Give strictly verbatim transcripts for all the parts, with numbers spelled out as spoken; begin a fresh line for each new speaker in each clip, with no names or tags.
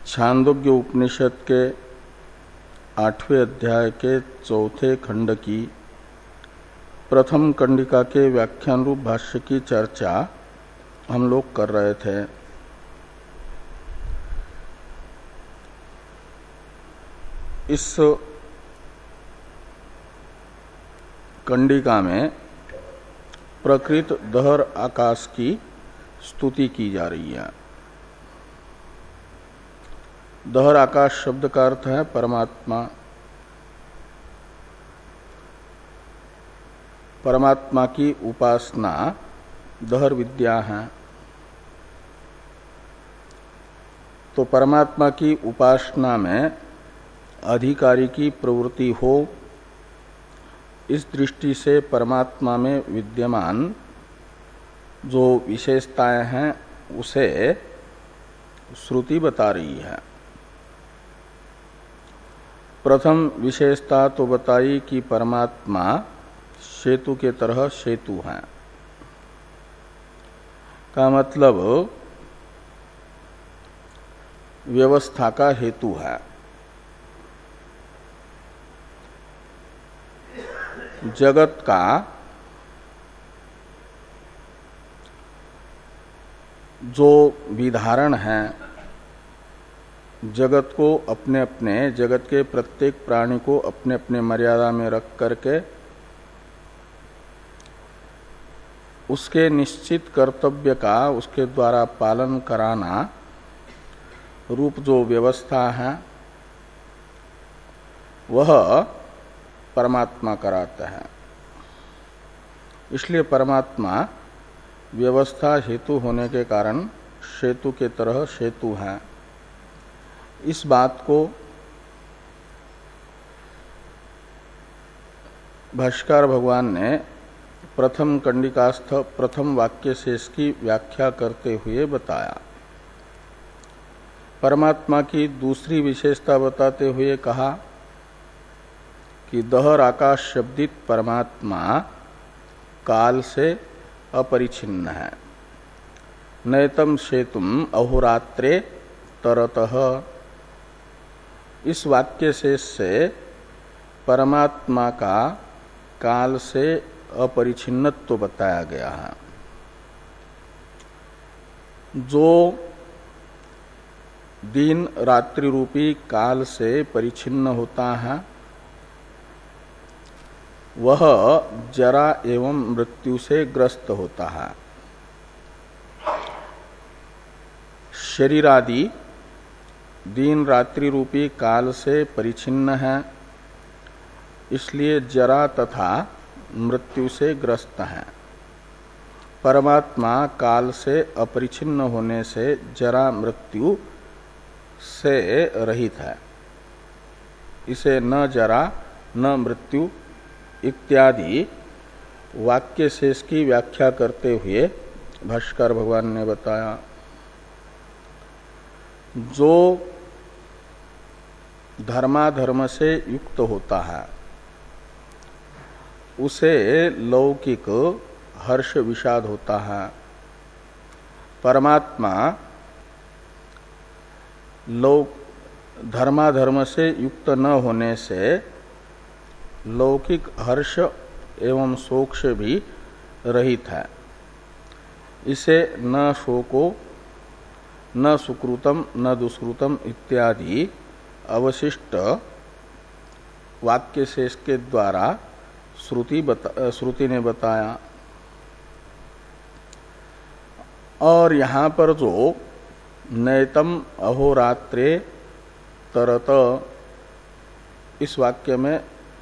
छांदोग्य उपनिषद के आठवें अध्याय के चौथे खंड की प्रथम कंडिका के व्याख्यान रूप भाष्य की चर्चा हम लोग कर रहे थे। इस कंडिका में प्रकृत दहर आकाश की स्तुति की जा रही है। दहर आकाश शब्द का अर्थ है परमात्मा। परमात्मा की उपासना दहर विद्या है। तो परमात्मा की उपासना में अधिकारी की प्रवृत्ति हो, इस दृष्टि से परमात्मा में विद्यमान जो विशेषताएं हैं उसे श्रुति बता रही है। प्रथम विशेषता तो बताई कि परमात्मा सेतु के तरह सेतु है। का मतलब व्यवस्था का हेतु है। जगत का जो विधारण है, जगत को अपने अपने जगत के प्रत्येक प्राणी को अपने अपने मर्यादा में रख करके उसके निश्चित कर्तव्य का उसके द्वारा पालन कराना रूप जो व्यवस्था है वह परमात्मा कराता है। इसलिए परमात्मा व्यवस्था हेतु होने के कारण सेतु के तरह सेतु है। इस बात को भाष्कर भगवान ने प्रथम कंडिकास्थ प्रथम वाक्य से इसकी व्याख्या करते हुए बताया। परमात्मा की दूसरी विशेषता बताते हुए कहा कि दहर आकाश शब्दित परमात्मा काल से अपरिछिन्न है। नैतम सेतुम अहोरात्रे तरतः। इस वाक्य शेष से परमात्मा का काल से अपरिछिन्नत्व बताया गया है। जो दिन रात्रि रूपी काल से परिछिन्न होता है वह जरा एवं मृत्यु से ग्रस्त होता है। शरीरादि दिन रात्रि रूपी काल से परिछिन्न है, इसलिए जरा तथा मृत्यु से ग्रस्त है। परमात्मा काल से अपरिछिन्न होने से जरा मृत्यु से रहित है। इसे न जरा न मृत्यु इत्यादि वाक्य शेष की व्याख्या करते हुए भाष्कर भगवान ने बताया। जो धर्माधर्म से युक्त होता है उसे लौकिक हर्ष विषाद होता है। परमात्मा लौक धर्माधर्म से युक्त न होने से लौकिक हर्ष एवं शोक से भी रहित है। इसे न शोको न सुकृतम न दुष्कृतम इत्यादि अवशिष्ट वाक्य शेष के द्वारा श्रुति बता, श्रुति ने बताया। और यहाँ पर जो नैतम अहोरात्रे तरत, इस वाक्य में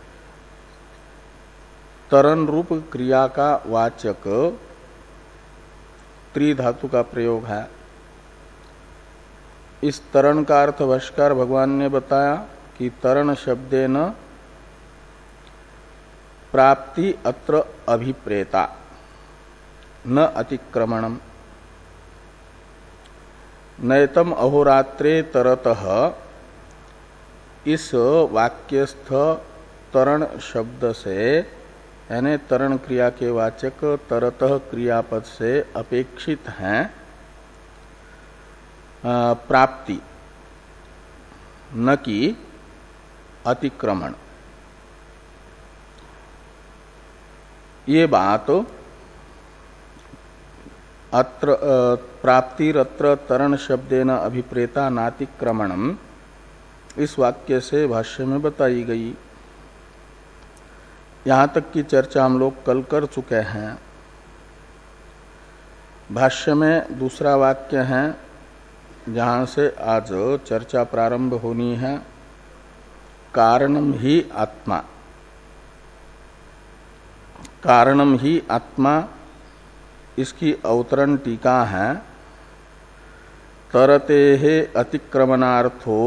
तरन रूप क्रिया का वाचक त्रिधातु का प्रयोग है। इस तरण का अर्थ भाष्कर भगवान ने बताया कि तरण शब्देन प्राप्ति अत्र अभिप्रेता न अतिक्रमणम। नैतम अहोरात्रे तरतः इस वाक्यस्थ तरण शब्द से यानी तरण क्रिया के वाचक तरतः क्रियापद से अपेक्षित हैं प्राप्ति न कि अतिक्रमण। ये बात अत्र प्राप्तिरत्र तरण शब्देन अभिप्रेता नातिक्रमणम इस वाक्य से भाष्य में बताई गई। यहाँ तक की चर्चा हम लोग कल कर चुके हैं। भाष्य में दूसरा वाक्य है जहाँ से आज चर्चा प्रारंभ होनी है, कारणम ही आत्मा। कारणम ही आत्मा, इसकी अवतरण टीका है, तरते हे अतिक्रमणार्थो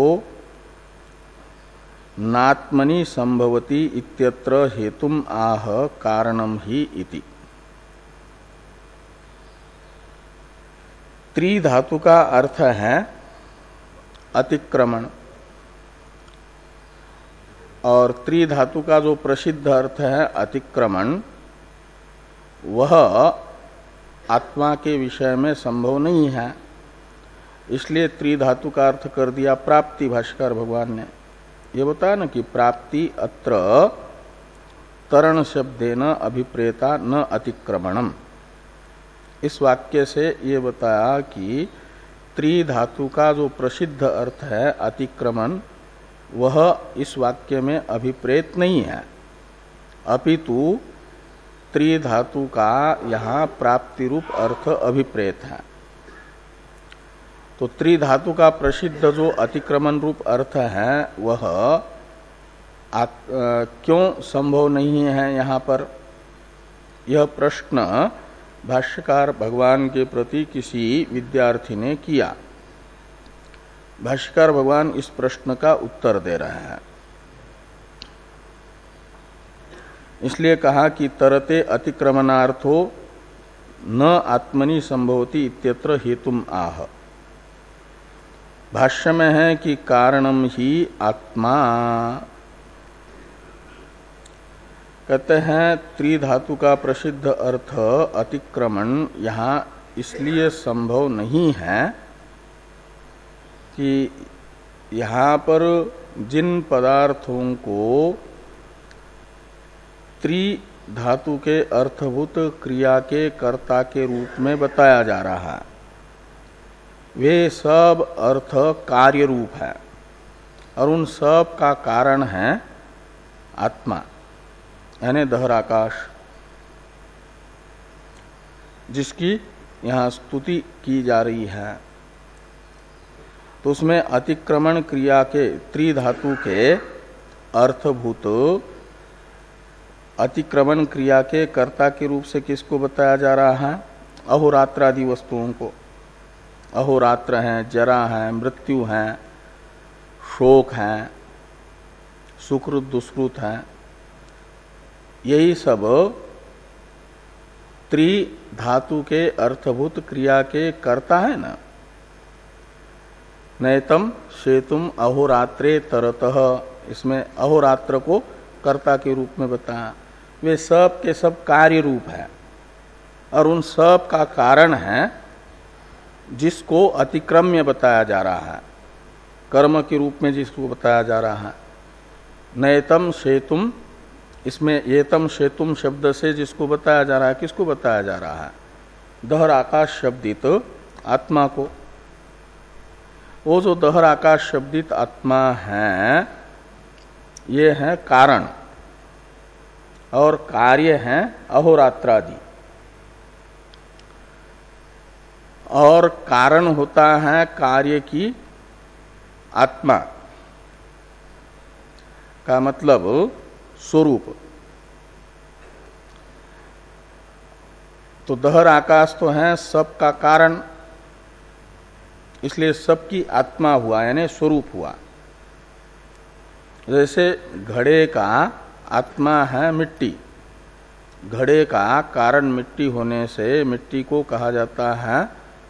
नात्मनि संभवति इत्यत्र हेतुम आह कारणम ही इति। त्रिधातु का अर्थ है अतिक्रमण, और त्रिधातु का जो प्रसिद्ध अर्थ है अतिक्रमण, वह आत्मा के विषय में संभव नहीं है। इसलिए त्रिधातु का अर्थ कर दिया प्राप्ति। भाष्यकार भगवान ने ये बताया ना कि प्राप्ति अत्र तरण शब्देन अभिप्रेता न अतिक्रमणम। इस वाक्य से ये बताया कि त्रिधातु का जो प्रसिद्ध अर्थ है अतिक्रमण, वह इस वाक्य में अभिप्रेत नहीं है, अपितु त्रिधातु का यहाँ प्राप्ति रूप अर्थ अभिप्रेत है। तो त्रिधातु का प्रसिद्ध जो अतिक्रमण रूप अर्थ है वह आत, क्यों संभव नहीं है यहाँ पर, यह प्रश्न भाष्यकार भगवान के प्रति किसी विद्यार्थी ने किया। भाष्यकार भगवान इस प्रश्न का उत्तर दे रहे हैं। इसलिए कहा कि तरते अतिक्रमणार्थो न आत्मनि संभवति इत्यत्र हेतुम आह। भाष्य में है कि कारणम ही आत्मा। कहते हैं त्रिधातु का प्रसिद्ध अर्थ अतिक्रमण यहाँ इसलिए संभव नहीं है कि यहाँ पर जिन पदार्थों को त्रिधातु के अर्थभूत क्रिया के कर्ता के रूप में बताया जा रहा है, वे सब अर्थ कार्य रूप है और उन सब का कारण है आत्मा, यानी दहराकाश, जिसकी यहाँ स्तुति की जा रही है। तो उसमें अतिक्रमण क्रिया के त्रिधातु के अर्थभूत अतिक्रमण क्रिया के कर्ता के रूप से किसको बताया जा रहा है? अहोरात्र आदि वस्तुओं को। अहोरात्र हैं, जरा है, मृत्यु है, शोक है, सुकृत दुष्कृत है, यही सब त्रिधातु के अर्थभूत क्रिया के कर्ता है ना। नैतम शेतुम अहोरात्रे तरतः, इसमें अहोरात्र को कर्ता के रूप में बताया। वे सब के सब कार्य रूप है और उन सब का कारण है जिसको अतिक्रम्य बताया जा रहा है, कर्म के रूप में जिसको बताया जा रहा है। नैतम शेतुम, इसमें एतम शेतुम शब्द से जिसको बताया जा रहा है, किसको बताया जा रहा है? दहर आकाश शब्दित आत्मा को। वो जो दहर आकाश शब्दित आत्मा है, ये है कारण, और कार्य है अहोरात्रादि। और कारण होता है कार्य की आत्मा का मतलब स्वरूप। तो दहर आकाश तो है सब का कारण, इसलिए सबकी आत्मा हुआ, यानी स्वरूप हुआ। जैसे घड़े का आत्मा है मिट्टी, घड़े का कारण मिट्टी होने से मिट्टी को कहा जाता है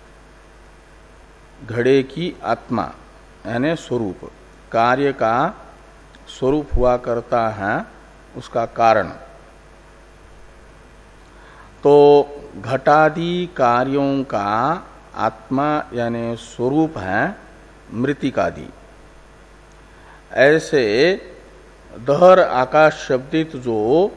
घड़े की आत्मा, यानी स्वरूप। कार्य का स्वरूप हुआ करता है उसका कारण। तो घटादि कार्यों का आत्मा यानी स्वरूप है मृतिकादि। ऐसे दहर आकाश शब्दित जो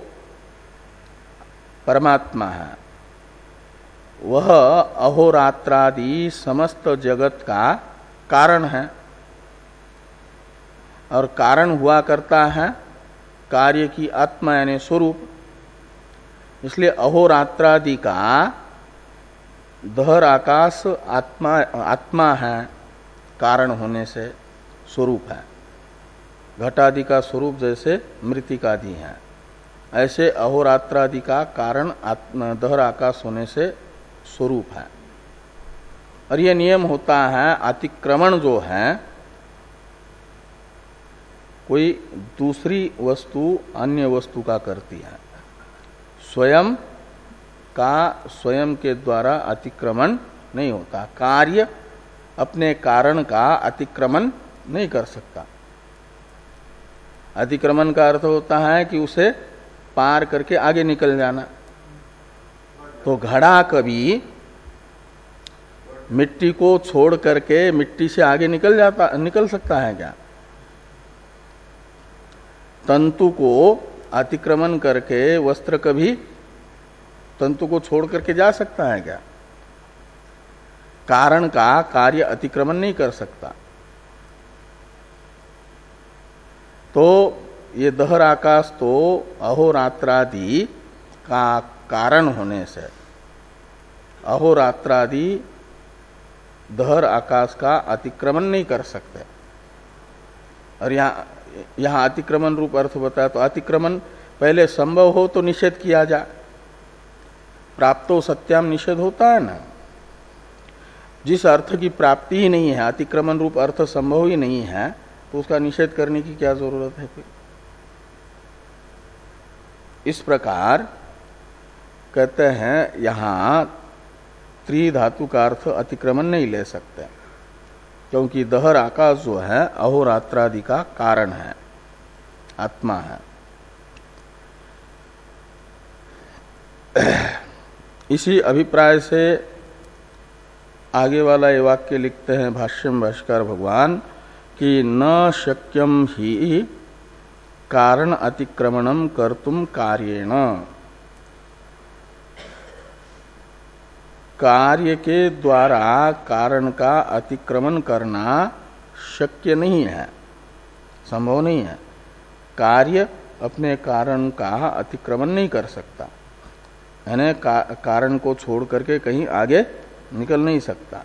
परमात्मा है वह अहोरात्रादि समस्त जगत का कारण है, और कारण हुआ करता है कार्य की आत्मा यानी स्वरूप। इसलिए अहोरात्रादि का दहर आकाश आत्मा आत्मा है, कारण होने से स्वरूप है। घटादि का स्वरूप जैसे मृतिकादि है, ऐसे अहोरात्रादि का कारण दहर आकाश होने से स्वरूप है। और यह नियम होता है, अतिक्रमण जो है कोई दूसरी वस्तु अन्य वस्तु का करती है, स्वयं का स्वयं के द्वारा अतिक्रमण नहीं होता। कार्य अपने कारण का अतिक्रमण नहीं कर सकता। अतिक्रमण का अर्थ होता है कि उसे पार करके आगे निकल जाना। तो घड़ा कभी मिट्टी को छोड़ करके मिट्टी से आगे निकल जाता निकल सकता है क्या? तंतु को अतिक्रमण करके वस्त्र कभी तंतु को छोड़ करके जा सकता है क्या? कारण का कार्य अतिक्रमण नहीं कर सकता। तो ये दहर आकाश तो अहोरात्रादि का कारण होने से अहोरात्रादि दहर आकाश का अतिक्रमण नहीं कर सकते। और यहाँ यहाँ अतिक्रमण रूप अर्थ बताया, तो अतिक्रमण पहले संभव हो तो निषेध किया जाए। प्राप्तो सत्याम निषेध होता है ना। जिस अर्थ की प्राप्ति ही नहीं है, अतिक्रमण रूप अर्थ संभव ही नहीं है, तो उसका निषेध करने की क्या जरूरत है फिर? इस प्रकार कहते हैं यहां त्रिधातु का अर्थ अतिक्रमण नहीं ले सकते, क्योंकि दहर आकाश जो है अहोरात्रादि का कारण है, आत्मा है। इसी अभिप्राय से आगे वाला ये वाक्य लिखते हैं भाष्य में भाष्यकार भगवान कि न शक्यम ही कारण अतिक्रमणम कर्तुम कार्येण। कार्य के द्वारा कारण का अतिक्रमण करना शक्य नहीं है, संभव नहीं है। कार्य अपने कारण का अतिक्रमण नहीं कर सकता, यानी का, कारण को छोड़ करके कहीं आगे निकल नहीं सकता।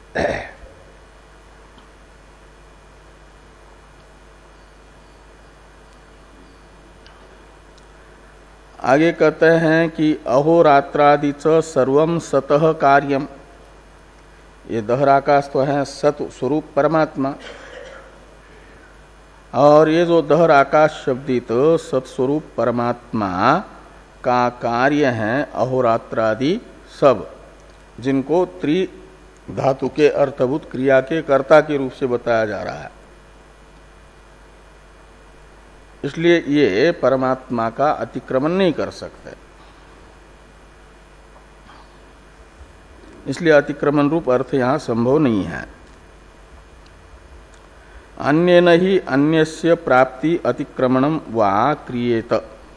आगे कहते हैं कि अहोरात्रादि च सर्वम सतः कार्यम। ये दहराकाश तो है सत स्वरूप परमात्मा, और ये जो दहर आकाश शब्दित सत्स्वरूप परमात्मा का कार्य है अहोरात्रादि सब, जिनको त्रि धातु के अर्थभूत क्रिया के कर्ता के रूप से बताया जा रहा है। इसलिए ये परमात्मा का अतिक्रमण नहीं कर सकते, इसलिए अतिक्रमण रूप अर्थ यहां संभव नहीं है। अन्य नहीं अन्यस्य प्राप्ति अतिक्रमणम वा क्रियेत।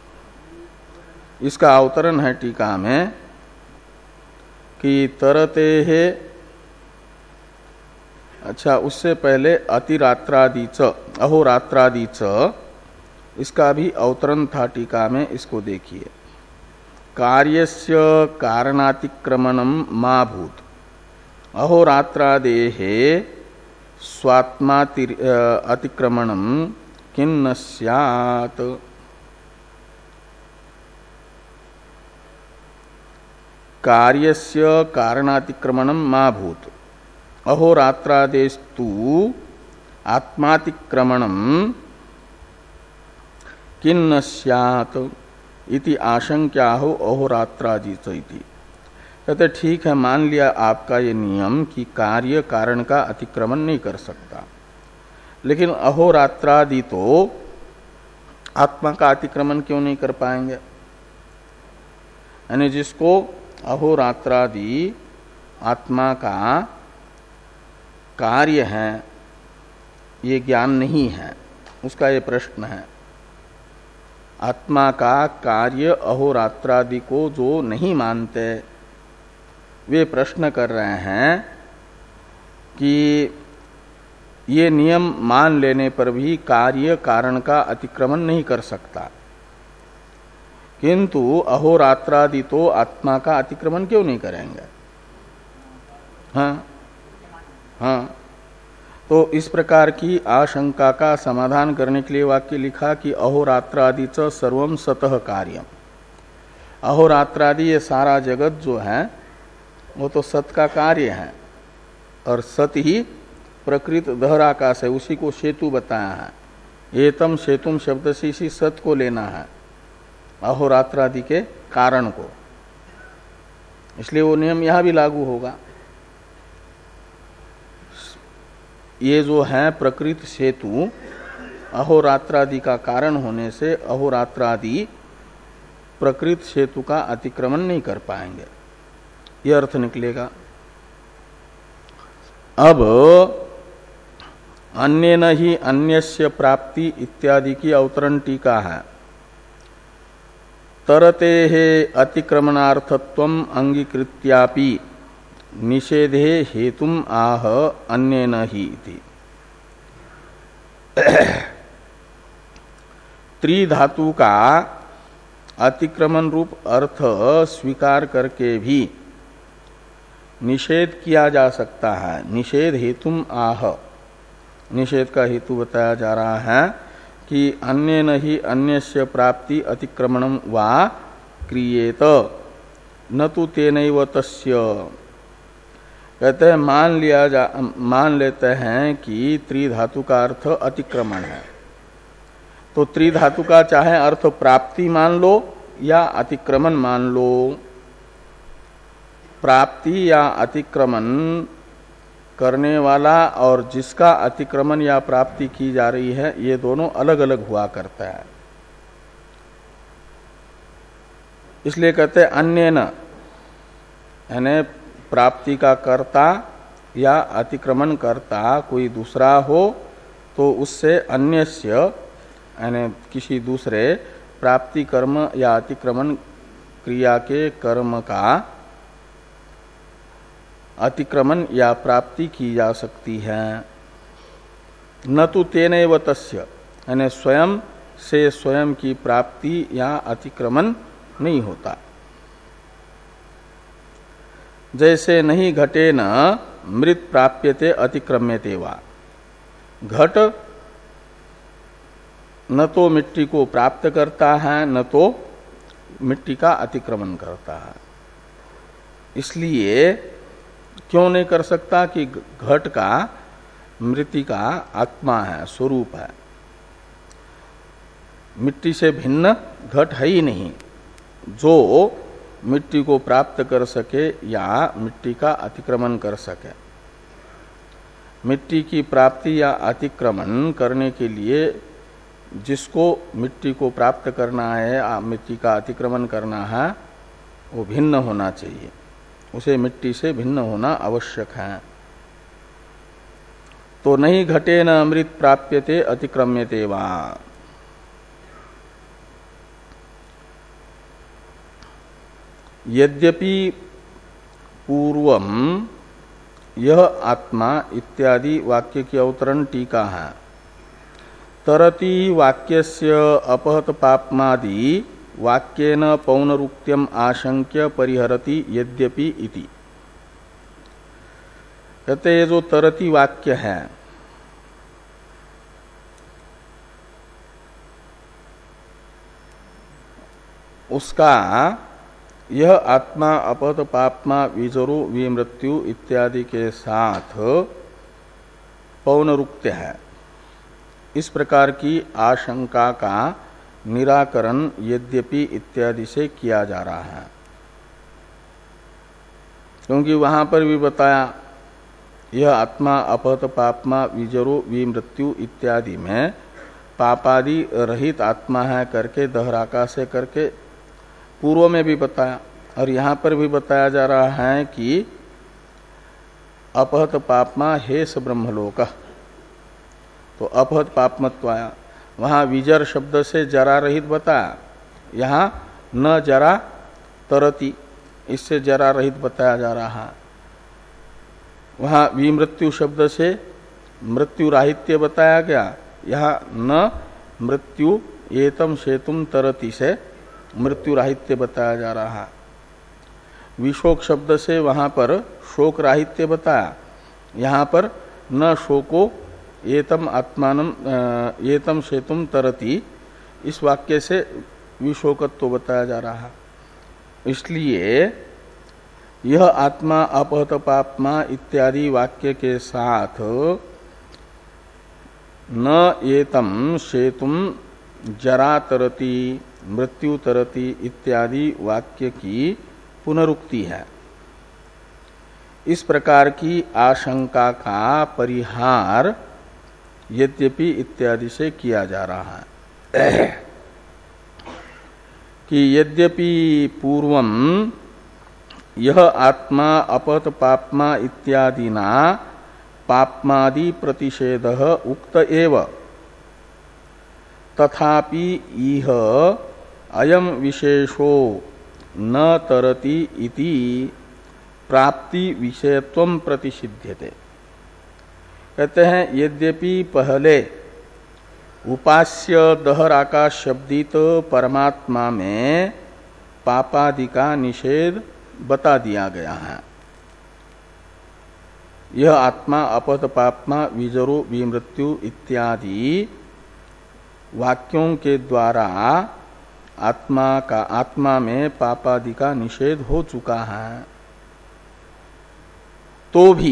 इसका अवतरण है टीका में कि तरते है, अच्छा उससे पहले अतिरात्रादि च अहोरात्रादि च, इसका भी अवतरण था टीका में, इसको देखिए। कार्यस्य कारणातिक्रमणम मा भूत अहोरात्रादेहे स्वात्मा अतिक्रमणम किन्न स्यात्। कार्यस्य कारणातिक्रमणम मा भूत अहोरात्रादेस्तु आत्मातिक्रमणम किन्न स्यात् इति आशंक्या हो अहोरात्रादि इति। कहते ठीक है, मान लिया आपका ये नियम कि कार्य कारण का अतिक्रमण नहीं कर सकता, लेकिन अहोरात्रादि तो आत्मा का अतिक्रमण क्यों नहीं कर पाएंगे? यानी जिसको अहोरात्रादि आत्मा का कार्य है ये ज्ञान नहीं है, उसका ये प्रश्न है। आत्मा का कार्य अहोरात्रादि को जो नहीं मानते, वे प्रश्न कर रहे हैं कि ये नियम मान लेने पर भी कार्य कारण का अतिक्रमण नहीं कर सकता, किंतु अहोरात्रादि तो आत्मा का अतिक्रमण क्यों नहीं करेंगे? हाँ हाँ। तो इस प्रकार की आशंका का समाधान करने के लिए वाक्य लिखा कि अहोरात्रादि च सर्वम सतः कार्यम। अहोरात्रादि ये सारा जगत जो है वो तो सत का कार्य है, और सत ही प्रकृत दहराकाश है, उसी को सेतु बताया है। एतम सेतुम शब्द से इसी सत को लेना है, अहोरात्रादि के कारण को, इसलिए वो नियम यहां भी लागू होगा। ये जो है प्रकृत सेतु अहोरात्रादि का कारण होने से अहोरात्रादि प्रकृत सेतु का अतिक्रमण नहीं कर पाएंगे, ये अर्थ निकलेगा। अब अन्य न ही अन्यस्य प्राप्ति इत्यादि की अवतरण टीका है। तरते हे अतिक्रमणार्थत्वम अंगीकृत्यापि निषेधे हेतुम आह अन्येन ही इति। त्रिधातु का अतिक्रमण रूप अर्थ स्वीकार करके भी निषेध किया जा सकता है। निषेध हेतुम आह, निषेध का हेतु बताया जा रहा है कि अन्येन ही अन्यस्य प्राप्ति अतिक्रमणम वा क्रियेत न तो तेनैव तस्य। कहते हैं मान लिया जा मान लेते हैं कि त्रिधातु का अर्थ अतिक्रमण है, तो त्रिधातु का चाहे अर्थ प्राप्ति मान लो या अतिक्रमण मान लो। प्राप्ति या अतिक्रमण करने वाला और जिसका अतिक्रमण या प्राप्ति की जा रही है, ये दोनों अलग अलग हुआ करता है। इसलिए कहते हैं अन्य न, यानी प्राप्ति का कर्ता या अतिक्रमण कर्ता कोई दूसरा हो तो उससे अन्यस्य यानी किसी दूसरे प्राप्ति कर्म या अतिक्रमण क्रिया के कर्म का अतिक्रमण या प्राप्ति की जा सकती है। न तो तेनैव तस्य, यानी स्वयं से स्वयं की प्राप्ति या अतिक्रमण नहीं होता। जैसे नहीं घटे न मृत प्राप्यते अतिक्रम्यते वा। घट न तो मिट्टी को प्राप्त करता है न तो मिट्टी का अतिक्रमण करता है। इसलिए क्यों नहीं कर सकता कि घट का मृत्ति का आत्मा है, स्वरूप है। मिट्टी से भिन्न घट है ही नहीं जो मिट्टी को प्राप्त कर सके या मिट्टी का अतिक्रमण कर सके। मिट्टी की प्राप्ति या अतिक्रमण करने के लिए जिसको मिट्टी को प्राप्त करना है, मिट्टी का अतिक्रमण करना है, वो भिन्न होना चाहिए, उसे मिट्टी से भिन्न होना आवश्यक है। तो नहीं घटे न अमृत प्राप्यते अतिक्रम्यते वा। यद्यपि पूर्वम यह आत्मा इत्यादि वाक्य की अवतरण टीका है। तरति वाक्यस्य अपहत पाप्मादि वाक्येन पौनरुक्त्यम आशंक्य परिहरति यद्यपि इति। कहते ये जो तरति वाक्य है उसका यह आत्मा अपहत पाप्मा विजरो विमृत्यु इत्यादि के साथ पौनरुक्त्य है। इस प्रकार की आशंका का निराकरण यद्यपि इत्यादि से किया जा रहा है, क्योंकि वहां पर भी बताया यह आत्मा अपहत पाप्मा विजरो विमृत्यु इत्यादि में पापादि रहित आत्मा है करके दहराका से करके पूर्व में भी बताया, और यहां पर भी बताया जा रहा है कि अपहत पाप्मा हेस ब्रह्मलोक। तो अपहत पापमत्व आया, वहां विजर शब्द से जरा रहित बताया, यहां न जरा तरति इससे जरा रहित बताया जा रहा है। वहां विमृत्यु शब्द से मृत्यु राहित्य बताया गया, यहां न मृत्यु एतम शेतुम तरति से मृत्यु राहित्य बताया जा रहा है। विशोक शब्द से वहां पर शोक राहित्य बताया, यहां पर न शोको एतम आत्मानम एतम शेतुम तरति इस वाक्य से विशोकत्व बताया जा रहा है। इसलिए यह आत्मा अपहत पापमा इत्यादि वाक्य के साथ न एतम शेतुम जरा तरति मृत्यु तरति इत्यादि वाक्य की पुनरुक्ति है। इस प्रकार की आशंका का परिहार यद्यपि इत्यादि से किया जा रहा है कि यद्यपि पूर्वम यह आत्मा अपत पापमा इत्यादिना पापमादि प्रतिषेधः उक्त एव, तथापि इह अयम विशेषो न तरति इति प्राप्ति विषयत्वं प्रतिषिध्यते। कहते हैं यद्यपि पहले उपास्य दहर आकाश शब्दित परमात्मा में पापादि का निषेध बता दिया गया है। यह आत्मा अपत पापमा विजरो विमृत्यु इत्यादि वाक्यों के द्वारा आत्मा का आत्मा में पापादि का निषेध हो चुका है। तो भी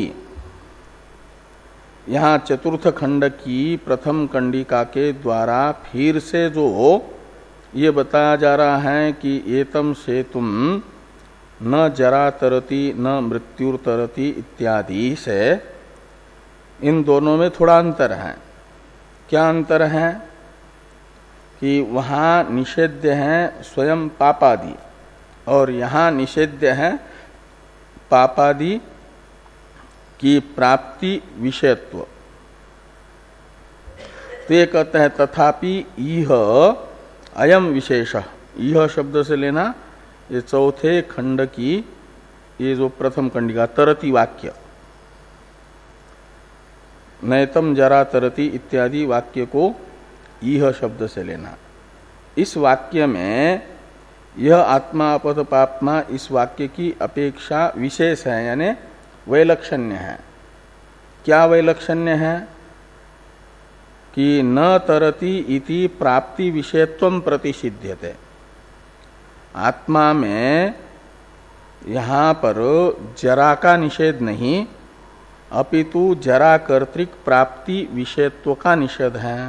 यहाँ चतुर्थ खंड की प्रथम कंडिका के द्वारा फिर से जो ये बताया जा रहा है कि एतम सेतुम न जरा तरति न मृत्यु तरति इत्यादि से इन दोनों में थोड़ा अंतर है। क्या अंतर है कि वहाँ निषेध्य है स्वयं पापादि और यहाँ निषेध्य है पापादि की प्राप्ति विषयत्व। तो ये कहते हैं तथापि इह अयम विशेष, यह शब्द से लेना ये चौथे खंड की ये जो प्रथम कंडिका तरति वाक्य, नैतम जरा तरति इत्यादि वाक्य को यह शब्द से लेना। इस वाक्य में यह आत्मा अपद पापमा इस वाक्य की अपेक्षा विशेष है, यानी वैलक्षण्य है। क्या वैलक्षण्य है कि न तरति इति प्राप्ति विषयत्वं प्रतिषिध्यते। आत्मा में यहाँ पर जरा का निषेध नहीं अपितु जरा कर्तृक प्राप्ति विषयत्व का निषेध है।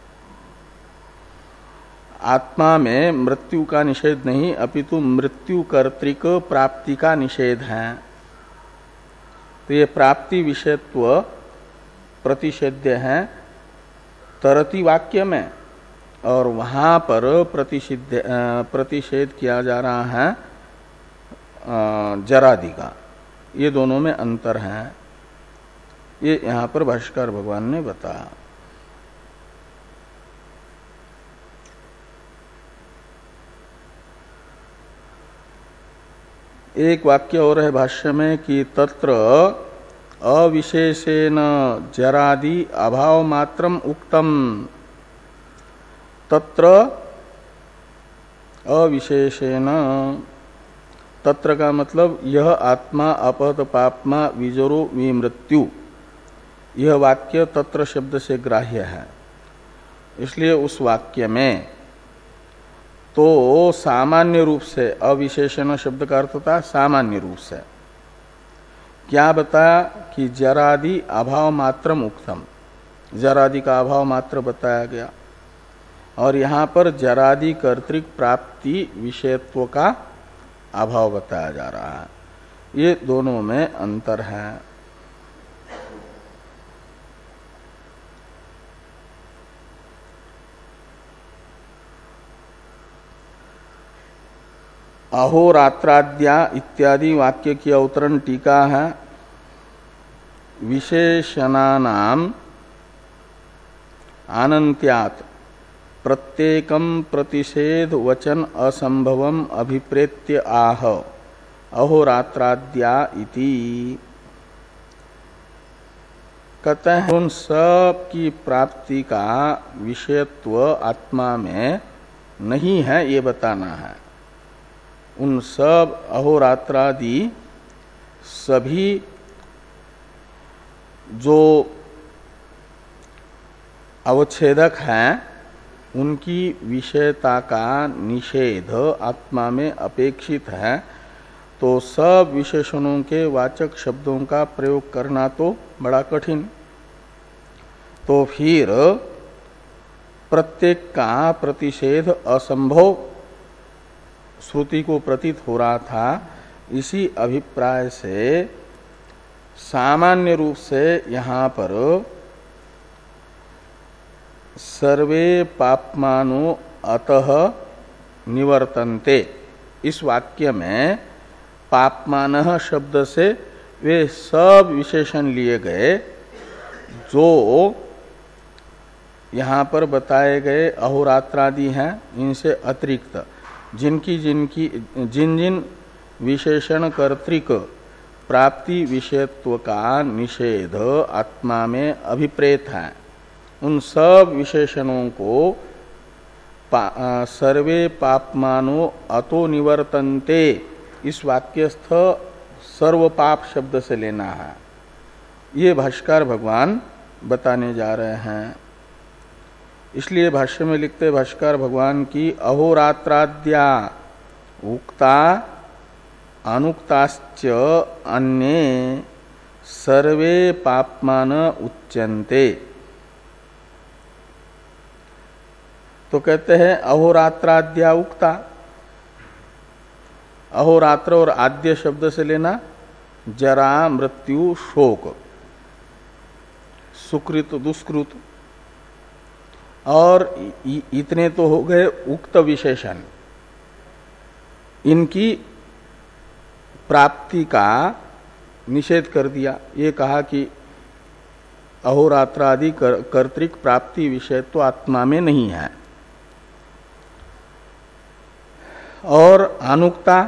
आत्मा में मृत्यु का निषेध नहीं अपितु मृत्यु कर्तृक प्राप्ति का निषेध है। तो ये प्राप्ति विषयत्व प्रतिषेध्य है तरति वाक्य में, और वहां पर प्रतिषिध्य प्रतिषेध किया जा रहा है जरादि का। ये दोनों में अंतर है, ये यहां पर भाष्कर भगवान ने बताया। एक वाक्य और है भाष्य में कि तत्र अविशेषेण जरादि अभाव मात्रम उक्तम। तत्र अविशेषेण, तत्र का मतलब यह आत्मा अपहत पापमा विजरो विमृत्यु, यह वाक्य तत्र शब्द से ग्राह्य है। इसलिए उस वाक्य में तो सामान्य रूप से, अविशेषण शब्द का अर्थ होता है सामान्य रूप से, क्या बताया कि जरादि अभाव मात्र उक्तम, जरादि का अभाव मात्र बताया गया। और यहाँ पर जरादि कर्तृक प्राप्ति विषयत्व का अभाव बताया जा रहा है। ये दोनों में अंतर है। अहोरात्राद्या इत्यादि वाक्य की अवतरण टीका है। विशेषणानाम आनंत्यात् प्रत्येकम प्रतिषेध वचन असंभवम अभिप्रेत्य आह अहोरात्राद्या इति। कहते हैं उन सब की प्राप्ति का विषयत्व आत्मा में नहीं है, ये बताना है। उन सब अहोरात्रादि सभी जो अवच्छेदक हैं उनकी विषयता का निषेध आत्मा में अपेक्षित है, तो सब विशेषणों के वाचक शब्दों का प्रयोग करना तो बड़ा कठिन। तो फिर प्रत्येक का प्रतिषेध असंभव श्रुति को प्रतीत हो रहा था। इसी अभिप्राय से सामान्य रूप से यहाँ पर सर्वे पाप्मानो अतः निवर्तन्ते, इस वाक्य में पाप्मानः शब्द से वे सब विशेषण लिए गए जो यहाँ पर बताए गए अहोरात्रादि हैं, इनसे अतिरिक्त जिनकी जिनकी जिन जिन विशेषण कर्तृक प्राप्ति विषयत्व का निषेध आत्मा में अभिप्रेत है, उन सब विशेषणों को पा, सर्वे पाप्मानो अतो निवर्तन्ते इस वाक्यस्थ सर्व पाप शब्द से लेना है। ये भाष्यकार भगवान बताने जा रहे हैं। इसलिए भाष्य में लिखते भाष्यकार भगवान की अहोरात्राद्या उक्ता अनुक्ताश्च अन्ये सर्वे पाप्मान उच्यन्ते। तो कहते हैं अहोरात्राद्या उक्ता, अहोरात्र और आद्य शब्द से लेना जरा मृत्यु शोक सुकृत दुष्कृत, और इतने तो हो गए उक्त विशेषण। इनकी प्राप्ति का निषेध कर दिया। ये कहा कि अहोरात्र आदि कर, कर्तृक प्राप्ति विषय तो आत्मा में नहीं है। और अनुक्ता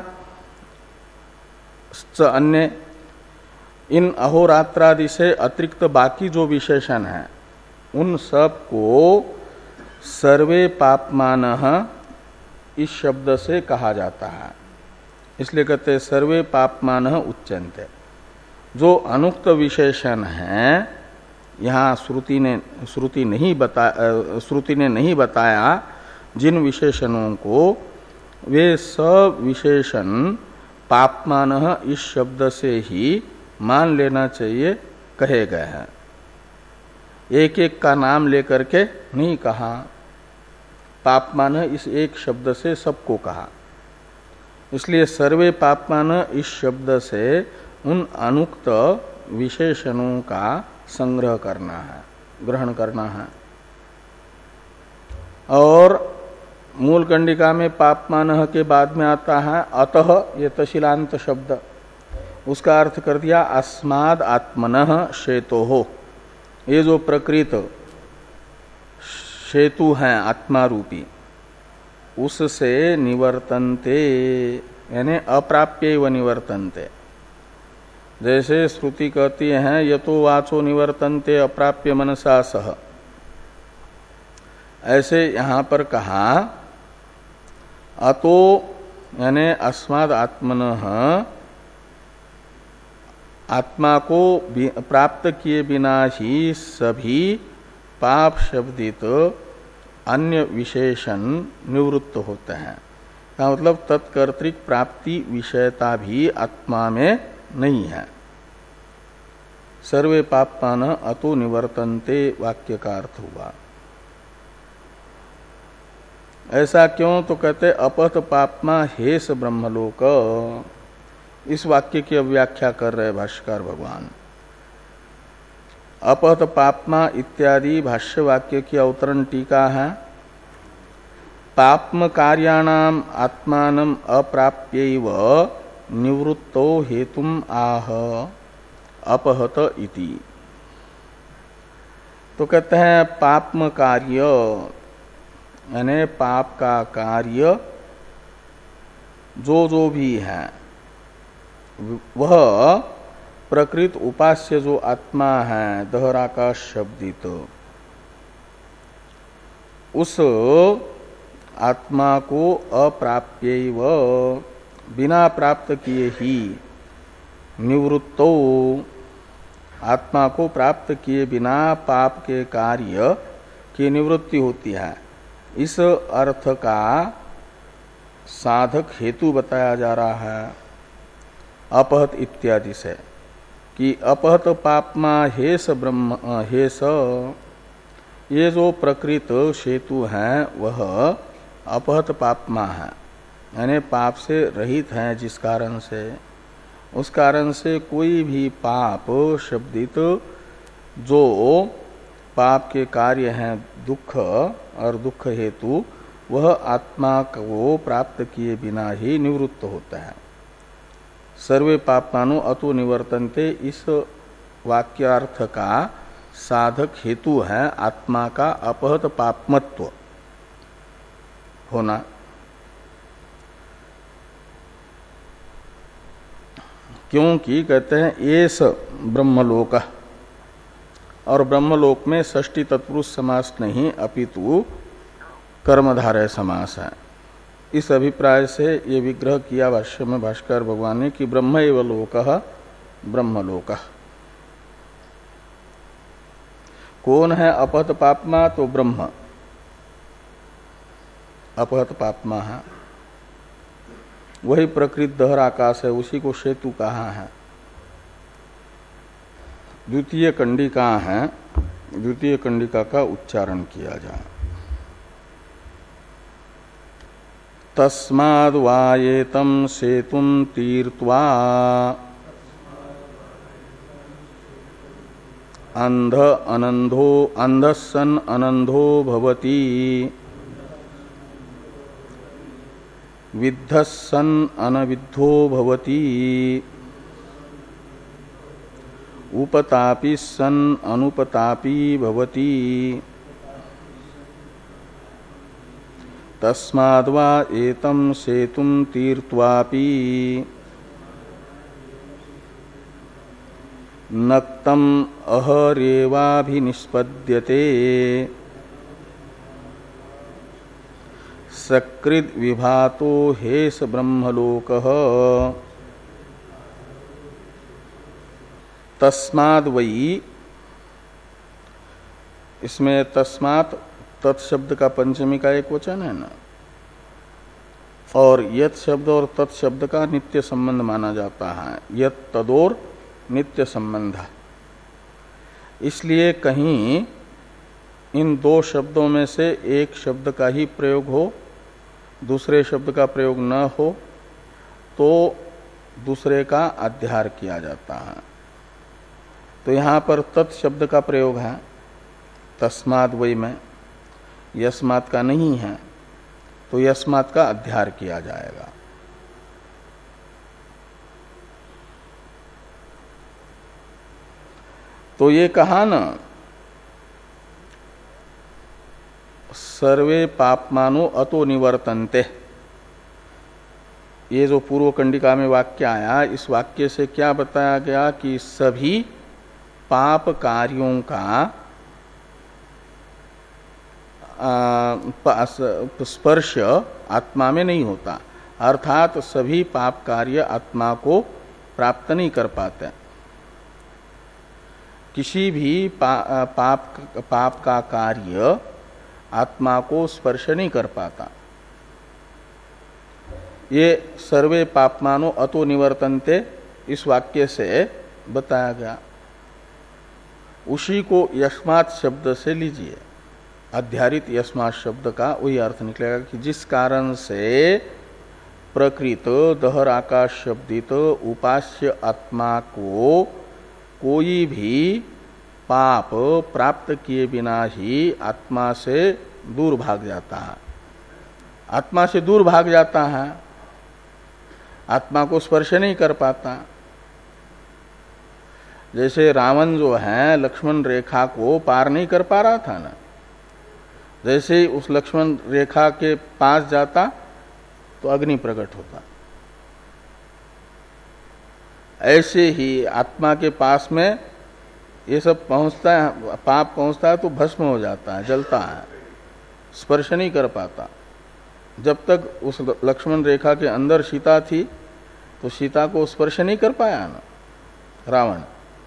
अन्य, इन अहोरात्रादि से अतिरिक्त बाकी जो विशेषण हैं उन सब को सर्वे पाप्मानः इस शब्द से कहा जाता है। इसलिए कहते हैं सर्वे पाप्मानः उच्यन्ते। जो अनुक्त विशेषण हैं यहाँ श्रुति ने श्रुति नहीं बताया श्रुति ने नहीं बताया जिन विशेषणों को, वे सब विशेषण पाप्मानः इस शब्द से ही मान लेना चाहिए कहे गए हैं। एक एक का नाम लेकर के नहीं कहा, पाप्मान इस एक शब्द से सबको कहा। इसलिए सर्वे पाप्मान इस शब्द से उन अनुक्त विशेषणों का संग्रह करना है, ग्रहण करना है। और मूल कंडिका में पाप्मान के बाद में आता है अतः, ये तशिलांत शब्द, उसका अर्थ कर दिया अस्माद आत्मनः शेतोः। ये जो प्रकृत शेतु हैं आत्मा रूपी, उससे निवर्तन्ते, यानी अप्राप्य व निवर्तन्ते। जैसे श्रुति कहती है यतो वाचो निवर्तन्ते अप्राप्य मनसा सह, ऐसे यहां पर कहा अतो यानी अस्माद आत्मनः, आत्मा को प्राप्त किए बिना ही सभी पाप शब्दित अन्य विशेषण निवृत्त होते हैं। का मतलब तत्कर्तृक प्राप्ति विषयता भी आत्मा में नहीं है। सर्वे पापान अतो निवर्तन्ते वाक्य का अर्थ हुआ। ऐसा क्यों? तो कहते अपहत पापमा हेस ब्रह्मलोक। इस वाक्य की व्याख्या कर रहे भाष्यकार भगवान। अपहत पापमा इत्यादि भाष्य वाक्य की अवतरण टीका है। पाप्म कार्याणाम आत्मानम अप्राप्यैव निवृत्तो हेतुम आह अपहत इति। तो कहते हैं पाप्म कार्य यानी पाप का कार्य जो जो भी है वह प्रकृत उपास्य जो आत्मा है दहराकाश शब्दित, उस आत्मा को अप्राप्यैव बिना प्राप्त किए ही निवृत्तो, आत्मा को प्राप्त किए बिना पाप के कार्य की निवृत्ति होती है। इस अर्थ का साधक हेतु बताया जा रहा है अपहत इत्यादि से, कि अपहत पापमा हेस ब्रह्म हेस, ये जो प्रकृत सेतु है वह अपहत पापमा है, यानी पाप से रहित है। जिस कारण से, उस कारण से कोई भी पाप शब्दित जो पाप के कार्य हैं दुख और दुख हेतु, वह आत्मा को प्राप्त किए बिना ही निवृत्त होता है। सर्वे पापमानो अतो निवर्तन्ते, इस वाक्यार्थ का साधक हेतु है आत्मा का अपहत पापमत्व होना। क्योंकि कहते हैं एस ब्रह्मलोक, और ब्रह्मलोक में षष्ठी तत्पुरुष समास नहीं अपितु कर्मधारय समास है। इस अभिप्राय से ये विग्रह किया भाष्य में भाष्कर भगवान ने कि ब्रह्म एव लोकः ब्रह्मलोकः। कौन है अपहत पापमा? तो ब्रह्म अपहत पापमा है, वही प्रकृत दहर आकाश है, उसी को सेतु कहा है। द्वितीय कंडिका है, द्वितीय कंडिका का उच्चारण किया जाए। तस्माद् वायेतं सेतुं तीर्त्वा अंध अनंधो अंधस्सन अनंधो भवति विद्धस्सन अनविद्धो भवति उपतापी सन अनुपतापी भवति तस्माद्वा एतं सेतुं तीर्त्वापि नक्तम् अहरेवाभिनिष्पद्यते सकृद् विभातो हेस ब्रह्मलोकः तस्माद् वै, इसमें तस्मात् तत्शब्द का पंचमी का एक वचन है ना, और यत शब्द और तत्शब्द का नित्य संबंध माना जाता है, यत तदोर नित्य संबंध। इसलिए कहीं इन दो शब्दों में से एक शब्द का ही प्रयोग हो, दूसरे शब्द का प्रयोग न हो, तो दूसरे का अध्यार किया जाता है। तो यहां पर तत्शब्द का प्रयोग है तस्माद् वै में, यस्मात् का नहीं है, तो यस्मात् का अध्यार किया जाएगा। तो ये कहा ना सर्वे पापमानो अतो निवर्तन्ते, ये जो पूर्व कंडिका में वाक्य आया, इस वाक्य से क्या बताया गया कि सभी पाप कार्यों का स्पर्श आत्मा में नहीं होता, अर्थात सभी पाप कार्य आत्मा को प्राप्त नहीं कर पाते। किसी भी पा, पाप पाप का कार्य आत्मा को स्पर्श नहीं कर पाता। ये सर्वे पापमानो अतो निवर्तन्ते इस वाक्य से बताया गया। उसी को यस्मात् शब्द से लीजिए, अध्यारित यस्मात् शब्द का वही अर्थ निकलेगा कि जिस कारण से प्रकृत दहर आकाश शब्दित उपास्य आत्मा को कोई भी पाप प्राप्त किए बिना ही आत्मा से दूर भाग जाता है, आत्मा से दूर भाग जाता है, आत्मा को स्पर्श नहीं कर पाता। जैसे रावण जो है लक्ष्मण रेखा को पार नहीं कर पा रहा था ना, जैसे ही उस लक्ष्मण रेखा के पास जाता तो अग्नि प्रकट होता, ऐसे ही आत्मा के पास में ये सब पहुंचता है, पाप पहुंचता है तो भस्म हो जाता है, जलता है, स्पर्श नहीं कर पाता। जब तक उस लक्ष्मण रेखा के अंदर सीता थी तो सीता को स्पर्श नहीं कर पाया ना रावण।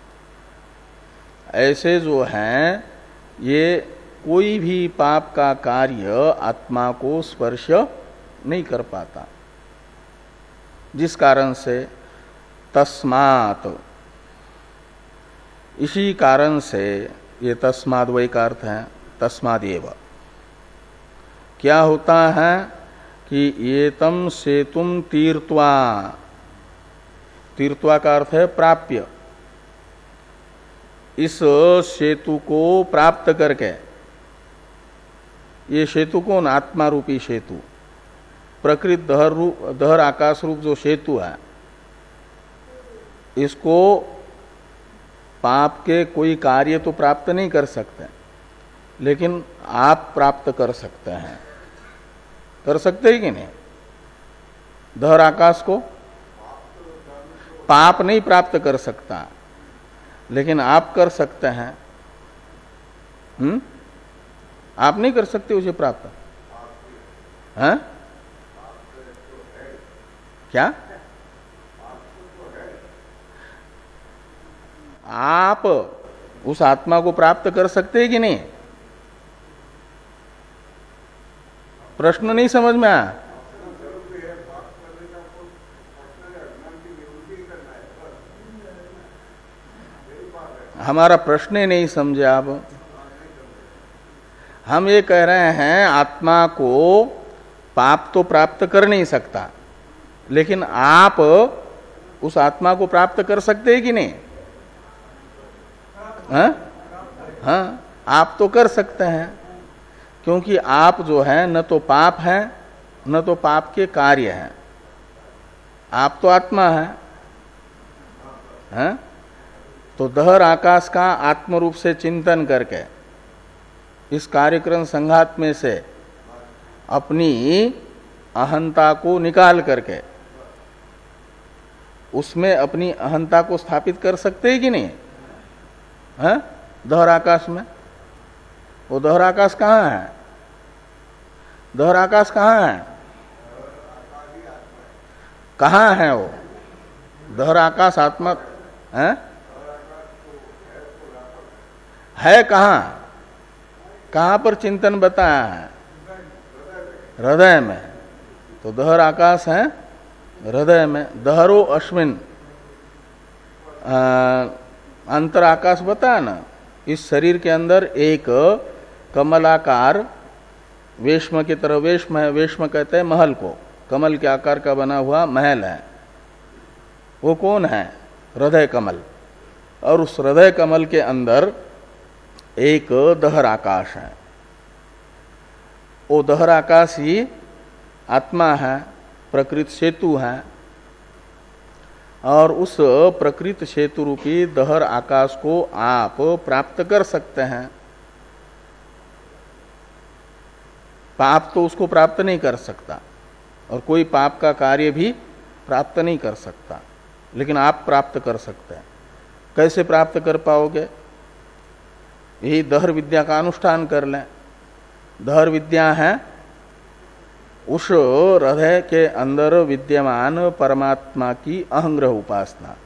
ऐसे जो हैं ये कोई भी पाप का कार्य आत्मा को स्पर्श नहीं कर पाता, जिस कारण से तस्मात्, इसी कारण से ये तस्माद् वही का अर्थ है तस्मादेव। क्या होता है कि ये तम सेतुम तीर्त्वा, तीर्त्वा का अर्थ है प्राप्य, इस सेतु को प्राप्त करके, ये सेतु कौन? आत्मा रूपी सेतु, प्रकृत दहर रूप दहर आकाश रूप जो सेतु है, इसको पाप के कोई कार्य तो प्राप्त नहीं कर सकते, लेकिन आप प्राप्त कर सकते हैं। कर सकते हैं कि नहीं? दहर आकाश को पाप नहीं प्राप्त कर सकता, लेकिन आप कर सकते हैं। हम्म आप नहीं कर सकते उसे प्राप्त, हैं? क्या आप उस आत्मा को प्राप्त कर सकते हैं कि नहीं? प्रश्न नहीं समझ में आया? हमारा प्रश्न ही नहीं समझे आप। हम ये कह रहे हैं आत्मा को पाप तो प्राप्त कर नहीं सकता, लेकिन आप उस आत्मा को प्राप्त कर सकते हैं कि नहीं? हाँ हाँ, आप तो कर सकते हैं, क्योंकि आप जो है न तो पाप है न तो पाप के कार्य हैं, आप तो आत्मा है। हाँ? तो दहर आकाश का आत्म रूप से चिंतन करके इस कार्यक्रम संघात में से अपनी अहंता को निकाल करके उसमें अपनी अहंता को स्थापित कर सकते हैं कि नहीं? है दहर आकाश में। वो दहर आकाश कहाँ है? दहर आकाश कहाँ है? कहाँ है वो दहर आकाश? आत्मा है है कहाँ? कहाँ पर चिंतन बताया है? हृदय में। तो दहर आकाश है हृदय में। दहरो अश्विन अंतर आकाश बताया ना। इस शरीर के अंदर एक कमलाकार वेश्म की तरह, वेश्म है, वेश्म कहते हैं महल को, कमल के आकार का बना हुआ महल है। वो कौन है? हृदय कमल। और उस हृदय कमल के अंदर एक दहर आकाश है। वो दहर आकाश ही आत्मा है, प्रकृत सेतु है। और उस प्रकृत सेतु रूपी दहर आकाश को आप प्राप्त कर सकते हैं। पाप तो उसको प्राप्त नहीं कर सकता और कोई पाप का कार्य भी प्राप्त नहीं कर सकता, लेकिन आप प्राप्त कर सकते हैं। कैसे प्राप्त कर पाओगे? यही दहर विद्या का अनुष्ठान कर लें। दहर विद्या है उस हृदय के अंदर विद्यमान परमात्मा की अहंग्रह उपासना।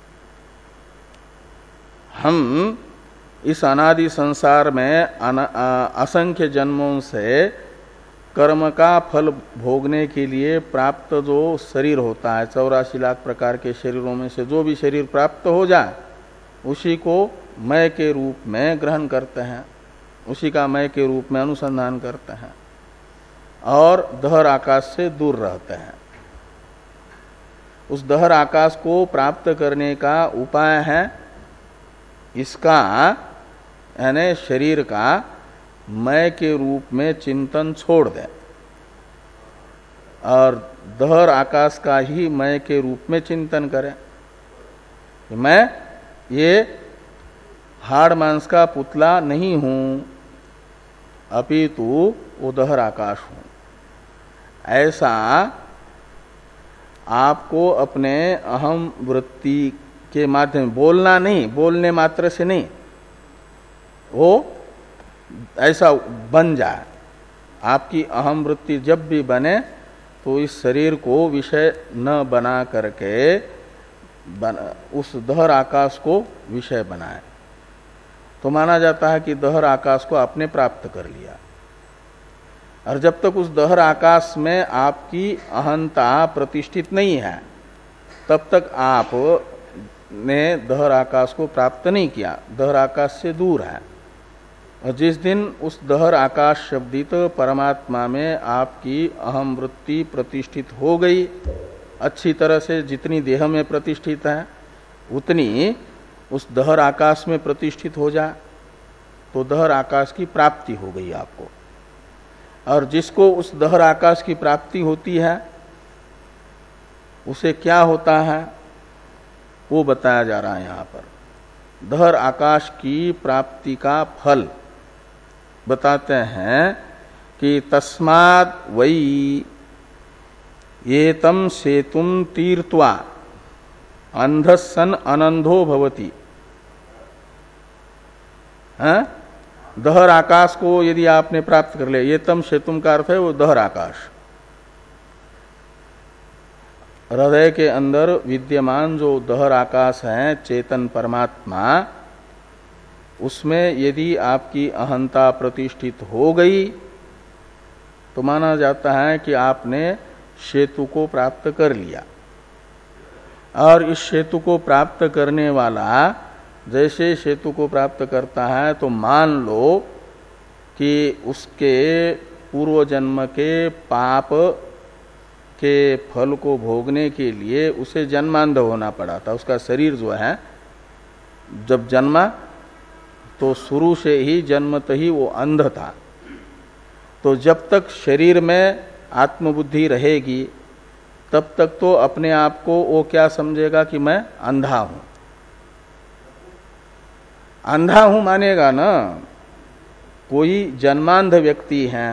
हम इस अनादि संसार में असंख्य जन्मों से कर्म का फल भोगने के लिए प्राप्त जो शरीर होता है, चौरासी लाख प्रकार के शरीरों में से जो भी शरीर प्राप्त हो जाए उसी को मैं के रूप में ग्रहण करते हैं, उसी का मैं के रूप में अनुसंधान करते हैं और दहर आकाश से दूर रहते हैं। उस दहर आकाश को प्राप्त करने का उपाय है इसका, यानी शरीर का मैं के रूप में चिंतन छोड़ दें और दहर आकाश का ही मैं के रूप में चिंतन करें। मैं ये हाड़ मांस का पुतला नहीं हूं, अपितु वो दहर आकाश हूं। ऐसा आपको अपने अहम वृत्ति के माध्यम, बोलना नहीं, बोलने मात्र से नहीं, वो ऐसा बन जाए। आपकी अहम वृत्ति जब भी बने तो इस शरीर को विषय न बना करके बना, उस दहर आकाश को विषय बनाए, तो माना जाता है कि दहर आकाश को आपने प्राप्त कर लिया। और जब तक उस दहर आकाश में आपकी अहंता प्रतिष्ठित नहीं है, तब तक आप ने दहर आकाश को प्राप्त नहीं किया, दहर आकाश से दूर है। और जिस दिन उस दहर आकाश शब्दित परमात्मा में आपकी अहम वृत्ति प्रतिष्ठित हो गई, अच्छी तरह से जितनी देह में प्रतिष्ठित है उतनी उस दहर आकाश में प्रतिष्ठित हो जाए, तो दहर आकाश की प्राप्ति हो गई आपको। और जिसको उस दहर आकाश की प्राप्ति होती है उसे क्या होता है वो बताया जा रहा है यहां पर। दहर आकाश की प्राप्ति का फल बताते हैं कि तस्मात् वै एतम सेतुम तीर्त्वा अंधस्सन अनंधो भवति। हैं? दहर आकाश को यदि आपने प्राप्त कर लिया, ये तम सेतुम का अर्थ है वो दहर आकाश, हृदय के अंदर विद्यमान जो दहर आकाश है चेतन परमात्मा, उसमें यदि आपकी अहंता प्रतिष्ठित हो गई तो माना जाता है कि आपने सेतु को प्राप्त कर लिया। और इस सेतु को प्राप्त करने वाला जैसे सेतु को प्राप्त करता है तो मान लो कि उसके पूर्व जन्म के पाप के फल को भोगने के लिए उसे जन्मांध होना पड़ा था। उसका शरीर जो है जब जन्मा तो शुरू से ही जन्मत ही वो अंध था। तो जब तक शरीर में आत्मबुद्धि रहेगी तब तक तो अपने आप को वो क्या समझेगा कि मैं अंधा हूं। अंधा हूं मानेगा ना। कोई जन्मांध व्यक्ति है,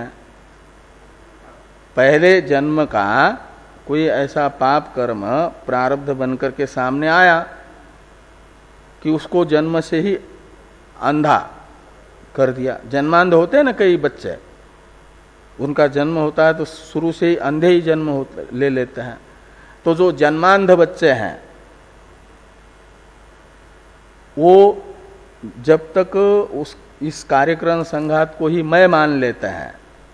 पहले जन्म का कोई ऐसा पाप कर्म प्रारब्ध बनकर के सामने आया कि उसको जन्म से ही अंधा कर दिया। जन्मांध होते हैं ना कई बच्चे, उनका जन्म होता है तो शुरू से ही अंधे ही जन्म ले लेते हैं। तो जो जन्मांध बच्चे हैं वो जब तक उस इस कार्यक्रम संघात को ही मैं मान लेते हैं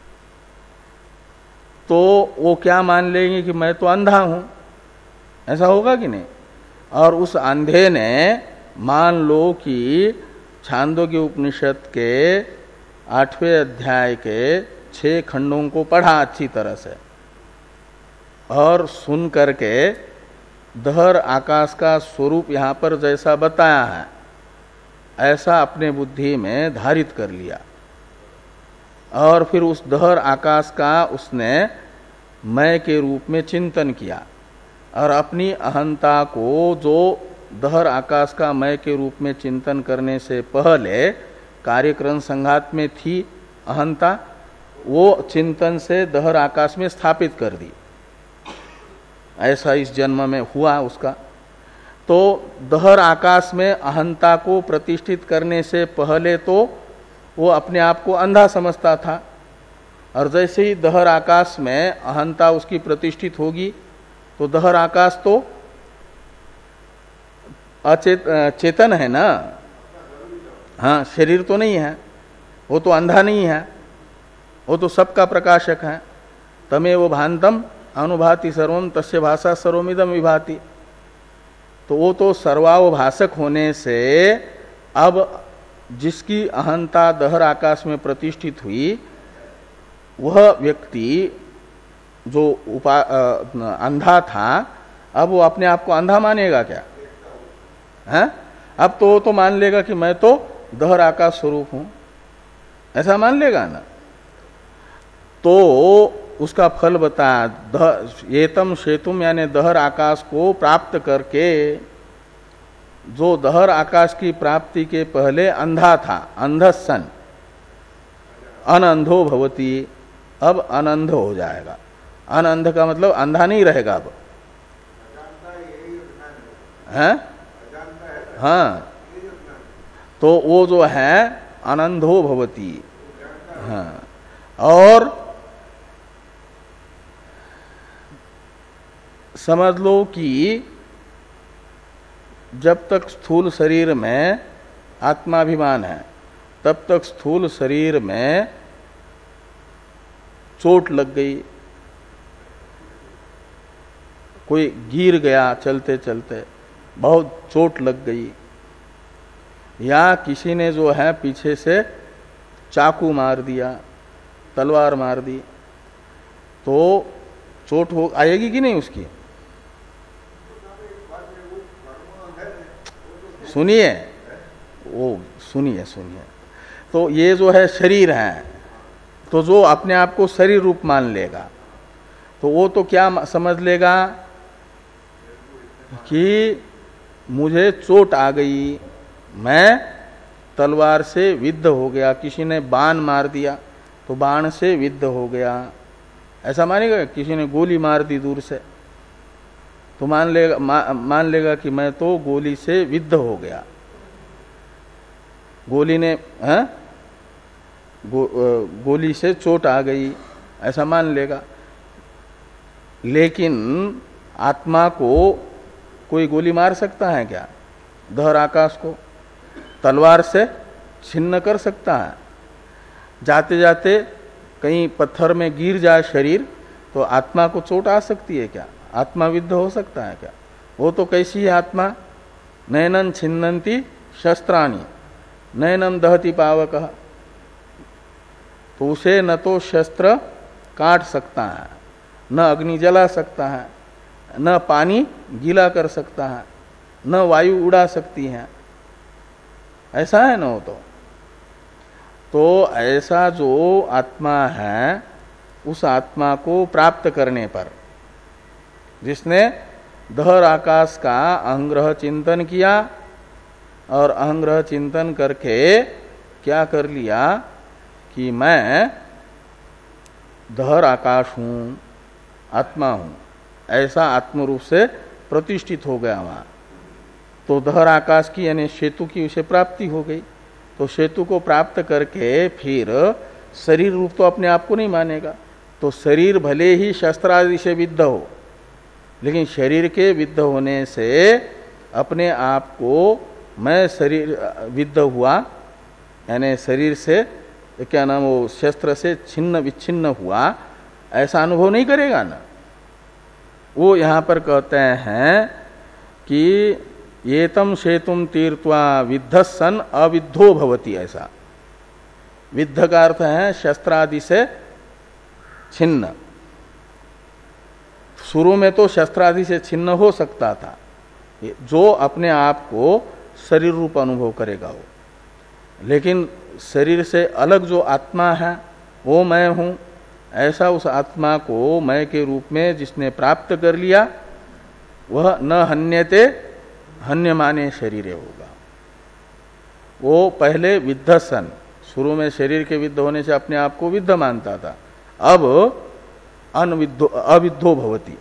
तो वो क्या मान लेंगे कि मैं तो अंधा हूं। ऐसा होगा कि नहीं? और उस अंधे ने मान लो कि छांदोग्य उपनिषद के आठवें अध्याय के छह खंडों को पढ़ा अच्छी तरह से और सुन करके दहर आकाश का स्वरूप यहां पर जैसा बताया है ऐसा अपने बुद्धि में धारित कर लिया। और फिर उस दहर आकाश का उसने मैं के रूप में चिंतन किया और अपनी अहंता को जो दहर आकाश का मैं के रूप में चिंतन करने से पहले कार्यक्रम संघात में थी अहंता, वो चिंतन से दहर आकाश में स्थापित कर दी। ऐसा इस जन्म में हुआ उसका। तो दहर आकाश में अहंता को प्रतिष्ठित करने से पहले तो वो अपने आप को अंधा समझता था, और जैसे ही दहर आकाश में अहंता उसकी प्रतिष्ठित होगी तो दहर आकाश तो अचेत चेतन है ना। हाँ, शरीर तो नहीं है, वो तो अंधा नहीं है, वो तो सबका प्रकाशक है। तमेव भांतम अनुभाति सर्वम तस्य भाषा सर्वमिदम विभाति। तो वो तो सर्वावभाषक होने से अब जिसकी अहंता दहर आकाश में प्रतिष्ठित हुई वह व्यक्ति जो उपा अंधा था अब वो अपने आप को अंधा मानेगा क्या? है? अब तो वो तो मान लेगा कि मैं तो दहर आकाश स्वरूप हूं, ऐसा मान लेगा ना। तो उसका फल बताया, एतम सेतुम यानी दहर आकाश को प्राप्त करके, जो दहर आकाश की प्राप्ति के पहले अंधा था, अंधसन, अनंधो भवती, अब अनंध हो जाएगा। अनंध का मतलब अंधा नहीं रहेगा अब, है? हाँ, तो वो जो है अनंधो भवती। हाँ, और समझ लो कि जब तक स्थूल शरीर में आत्माभिमान है तब तक स्थूल शरीर में चोट लग गई, कोई गिर गया चलते चलते, बहुत चोट लग गई, या किसी ने जो है पीछे से चाकू मार दिया, तलवार मार दी, तो चोट हो आएगी कि नहीं उसकी? सुनिए, वो सुनिए सुनिए, तो ये जो है शरीर है, तो जो अपने आप को शरीर रूप मान लेगा तो वो तो क्या समझ लेगा कि मुझे चोट आ गई, मैं तलवार से विद्ध हो गया, किसी ने बाण मार दिया तो बाण से विद्ध हो गया, ऐसा मानेगा? किसी ने गोली मार दी दूर से तो मान लेगा मा, मान लेगा कि मैं तो गोली से विद्ध हो गया, गोली ने है? गो, गोली से चोट आ गई, ऐसा मान लेगा। लेकिन आत्मा को कोई गोली मार सकता है क्या? धर आकाश को तलवार से छिन्न कर सकता है? जाते जाते कहीं पत्थर में गिर जाए शरीर तो आत्मा को चोट आ सकती है क्या? आत्मा विद्ध हो सकता है क्या? वो तो कैसी है आत्मा? नैनन छिन्नन्ति शस्त्राणि नैनम दहति पावक, तो उसे न तो शस्त्र काट सकता है, न अग्नि जला सकता है, न पानी गीला कर सकता है, न वायु उड़ा सकती है, ऐसा है ना वो तो। तो ऐसा जो आत्मा है उस आत्मा को प्राप्त करने पर, जिसने दहर आकाश का अहंग्रह चिंतन किया और अहंग्रह चिंतन करके क्या कर लिया कि मैं दहर आकाश हूं, आत्मा हूं, ऐसा आत्मरूप से प्रतिष्ठित हो गया वहां, तो दहर आकाश की यानी सेतु की उसे प्राप्ति हो गई। तो सेतु को प्राप्त करके फिर शरीर रूप तो अपने आप को नहीं मानेगा, तो शरीर भले ही शस्त्र आदि से विद्ध हो, लेकिन शरीर के विद्ध होने से अपने आप को मैं शरीर विद्ध हुआ, यानी शरीर से क्या नाम वो शस्त्र से छिन्न विच्छिन्न हुआ, ऐसा अनुभव नहीं करेगा ना। वो यहां पर कहते हैं कि येतम सेतुम तीर्थवा विद्ध सन अविद्धो भवति, ऐसा विद्ध का अर्थ है शस्त्रादि से छिन्न। शुरू में तो शस्त्रादि से छिन्न हो सकता था, जो अपने आप को शरीर रूप अनुभव करेगा वो, लेकिन शरीर से अलग जो आत्मा है वो मैं हूं, ऐसा उस आत्मा को मैं के रूप में जिसने प्राप्त कर लिया वह न हन्यते हन्यमाने शरीरे होगा। वो पहले विद्ध सन, शुरू में शरीर के विद्ध होने से अपने आप को विद्ध मानता था, अब अनविद्धो अविद्धो भवति,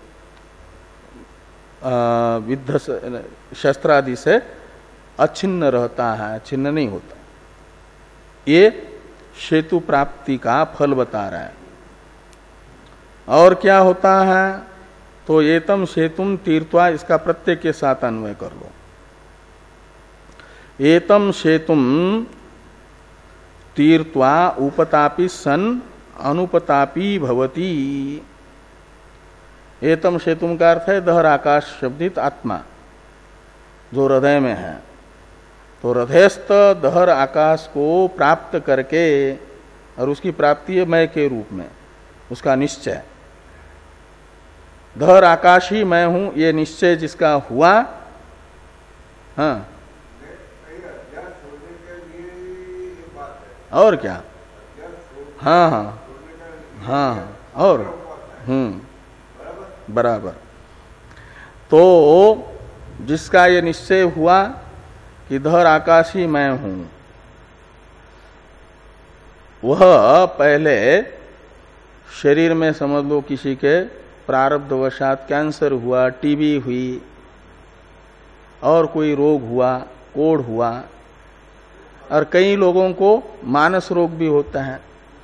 विद्ध शस्त्रादि से अछिन्न रहता है, छिन्न नहीं होता। ये सेतु प्राप्ति का फल बता रहा है। और क्या होता है? तो एतम सेतुम तीर्थवा, इसका प्रत्यय के साथ अन्वय कर लो। एतम सेतुम तीर्थवा उपतापी सन अनुपतापी भवती। एतम सेतुम का अर्थ है दहर आकाश शब्दित आत्मा जो हृदय में है। तो हृदयस्थ दहर आकाश को प्राप्त करके, और उसकी प्राप्ति है मैं के रूप में, उसका निश्चय, दहर आकाश ही मैं हूं, ये निश्चय जिसका हुआ, हाँ और क्या, हाँ हाँ हाँ हाँ और हम्म बराबर। तो जिसका ये निश्चय हुआ कि दहर आकाश ही मैं हूं, वह पहले शरीर में समझ लो किसी के प्रारब्धवशात कैंसर हुआ, टीबी हुई और कोई रोग हुआ, कोढ़ हुआ, और कई लोगों को मानस रोग भी होता है।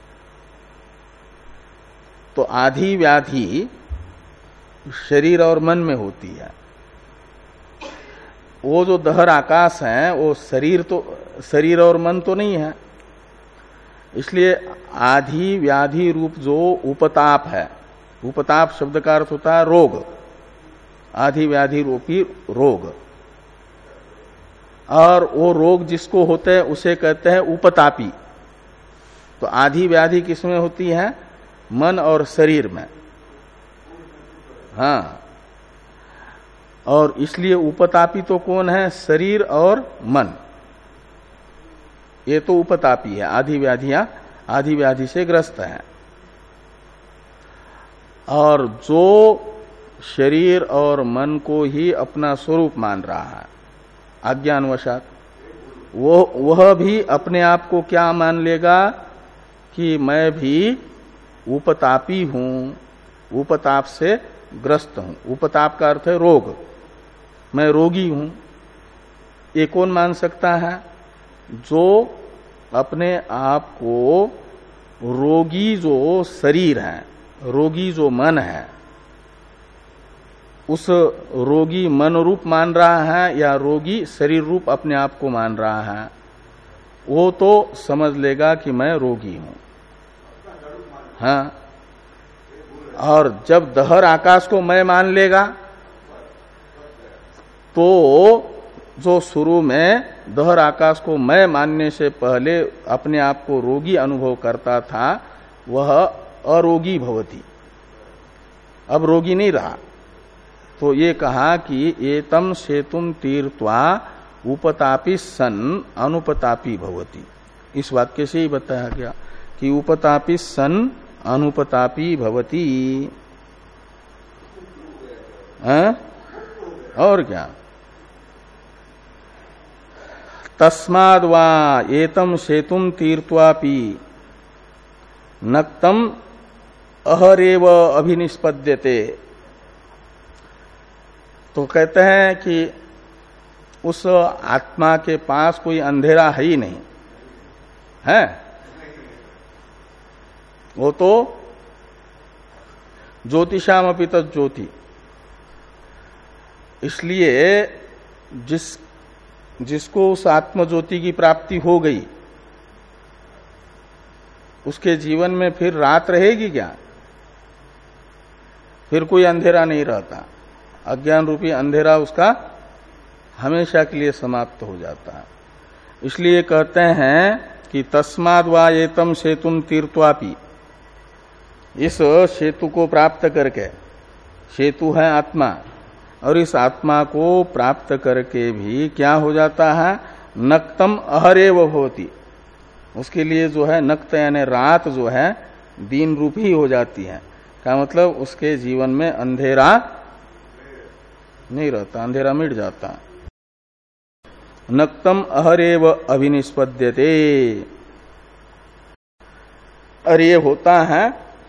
तो आधी व्याधि शरीर और मन में होती है। वो जो दहर आकाश है वो शरीर तो शरीर और मन तो नहीं है। इसलिए आधी व्याधि रूप जो उपताप है, उपताप शब्द का अर्थ होता है रोग, आधी व्याधि रूपी रोग, और वो रोग जिसको होते हैं उसे कहते हैं उपतापी। तो आधी व्याधि किसमें होती है? मन और शरीर में। हाँ, और इसलिए उपतापी तो कौन है? शरीर और मन, ये तो उपतापी है, आधी व्याधियां आधी व्याधि से ग्रस्त है। और जो शरीर और मन को ही अपना स्वरूप मान रहा है अज्ञानवशात, वो वह भी अपने आप को क्या मान लेगा कि मैं भी उपतापी हूं, उपताप से ग्रस्त हूं। उपताप का अर्थ है रोग, मैं रोगी हूं। ये कौन मान सकता है? जो अपने आप को रोगी जो शरीर है, रोगी जो मन है, उस रोगी मन रूप मान रहा है या रोगी शरीर रूप अपने आप को मान रहा है, वो तो समझ लेगा कि मैं रोगी हूं। हाँ, और जब दहर आकाश को मैं मान लेगा तो जो शुरू में दहर आकाश को मैं मानने से पहले अपने आप को रोगी अनुभव करता था, वह अरोगी भवति, अब रोगी नहीं रहा। तो ये कहा कि एतम सेतुम तीर्थवा उपतापी सन अनुपतापी भवति। इस वाक्य से ही बताया गया कि उपतापी सन अनुपतापी भवति। और क्या? तस्माद् वा एतम सेतुम तीर्थवापि नक्तम अहरेव अभिनिष्पद्यते। तो कहते हैं कि उस आत्मा के पास कोई अंधेरा है ही नहीं है, वो तो ज्योतिषाम अपि तत् ज्योति। इसलिए जिस जिसको उस आत्म ज्योति की प्राप्ति हो गई, उसके जीवन में फिर रात रहेगी क्या? फिर कोई अंधेरा नहीं रहता। अज्ञान रूपी अंधेरा उसका हमेशा के लिए समाप्त हो जाता है। इसलिए कहते हैं कि तस्माद् वा एतम सेतुम तीर्थवापि, इस सेतु को प्राप्त करके, सेतु है आत्मा, और इस आत्मा को प्राप्त करके भी क्या हो जाता है? नक्तम अहरेव होती, उसके लिए जो है नक्त यानी रात जो है दिन रूप ही हो जाती है। क्या मतलब? उसके जीवन में अंधेरा नहीं रहता, अंधेरा मिट जाता। नक्तम अहरेव अभिनिष्पद्यते। और ये होता है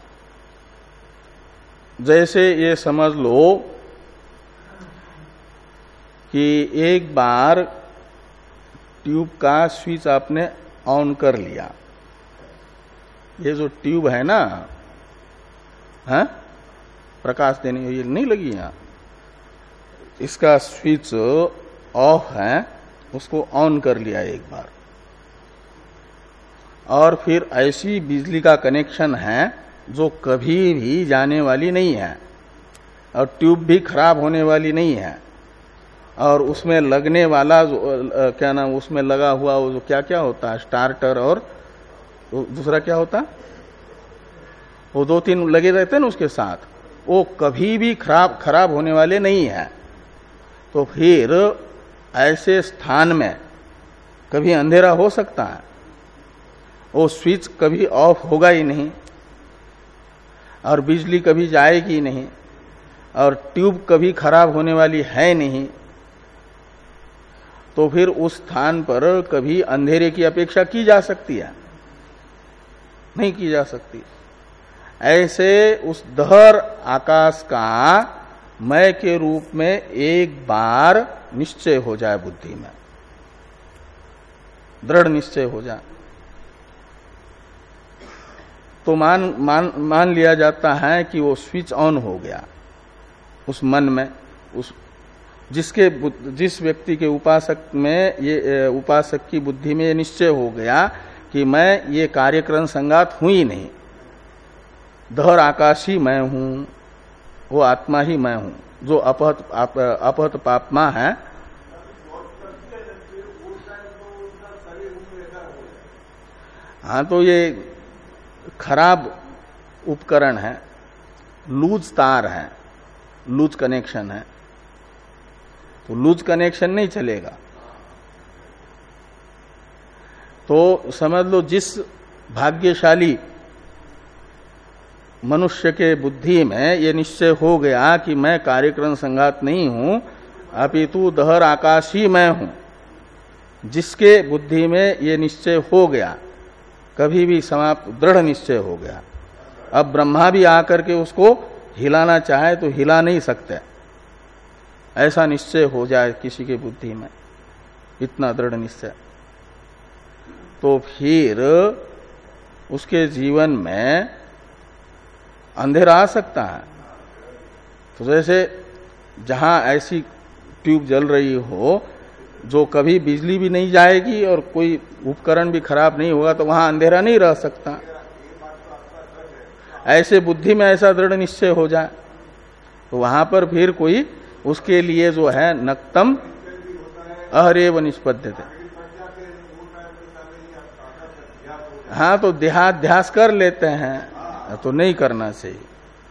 जैसे ये समझ लो कि एक बार ट्यूब का स्विच आपने ऑन कर लिया। ये जो ट्यूब है ना, है प्रकाश देने ये नहीं लगी यहाँ, इसका स्विच ऑफ है, उसको ऑन कर लिया एक बार, और फिर ऐसी बिजली का कनेक्शन है जो कभी भी जाने वाली नहीं है, और ट्यूब भी खराब होने वाली नहीं है, और उसमें लगने वाला जो क्या नाम, उसमें लगा हुआ वो जो क्या क्या होता है, स्टार्टर, और दूसरा क्या होता, वो दो तीन लगे रहते हैं ना उसके साथ, वो कभी भी खराब खराब होने वाले नहीं है। तो फिर ऐसे स्थान में कभी अंधेरा हो सकता है? वो स्विच कभी ऑफ होगा ही नहीं, और बिजली कभी जाएगी नहीं, और ट्यूब कभी खराब होने वाली है नहीं। तो फिर उस स्थान पर कभी अंधेरे की अपेक्षा की जा सकती है? नहीं की जा सकती। ऐसे उस दहर आकाश का मैं के रूप में एक बार निश्चय हो जाए, बुद्धि में दृढ़ निश्चय हो जाए, तो मान मान मान लिया जाता है कि वो स्विच ऑन हो गया उस मन में। उस जिसके जिस व्यक्ति के उपासक में ये उपासक की बुद्धि में ये निश्चय हो गया कि मैं ये कार्यक्रम संगात हूं ही नहीं, दहर आकाश ही मैं हूं, वो आत्मा ही मैं हूं, जो अपहत आप, अपहत पापमा है। हाँ, तो ये खराब उपकरण है, लूज तार है, लूज कनेक्शन है, तो लूज कनेक्शन नहीं चलेगा। तो समझ लो जिस भाग्यशाली मनुष्य के बुद्धि में ये निश्चय हो गया कि मैं कार्यक्रम संघात नहीं हूं, अपितु दहर आकाश ही मैं हूं, जिसके बुद्धि में ये निश्चय हो गया, कभी भी समाप्त दृढ़ निश्चय हो गया, अब ब्रह्मा भी आकर के उसको हिलाना चाहे तो हिला नहीं सकते, ऐसा निश्चय हो जाए किसी के बुद्धि में, इतना दृढ़ निश्चय, तो फिर उसके जीवन में अंधेरा आ सकता है। तो जैसे जहां ऐसी ट्यूब जल रही हो जो कभी बिजली भी नहीं जाएगी और कोई उपकरण भी खराब नहीं होगा, तो वहां अंधेरा नहीं रह सकता। ऐसे बुद्धि में ऐसा दृढ़ निश्चय हो जाए तो वहां पर फिर कोई उसके लिए जो है नक्तम अहरेव निष्पद्यते। हाँ, तो देहाध्यास कर लेते हैं, तो नहीं करना चाहिए।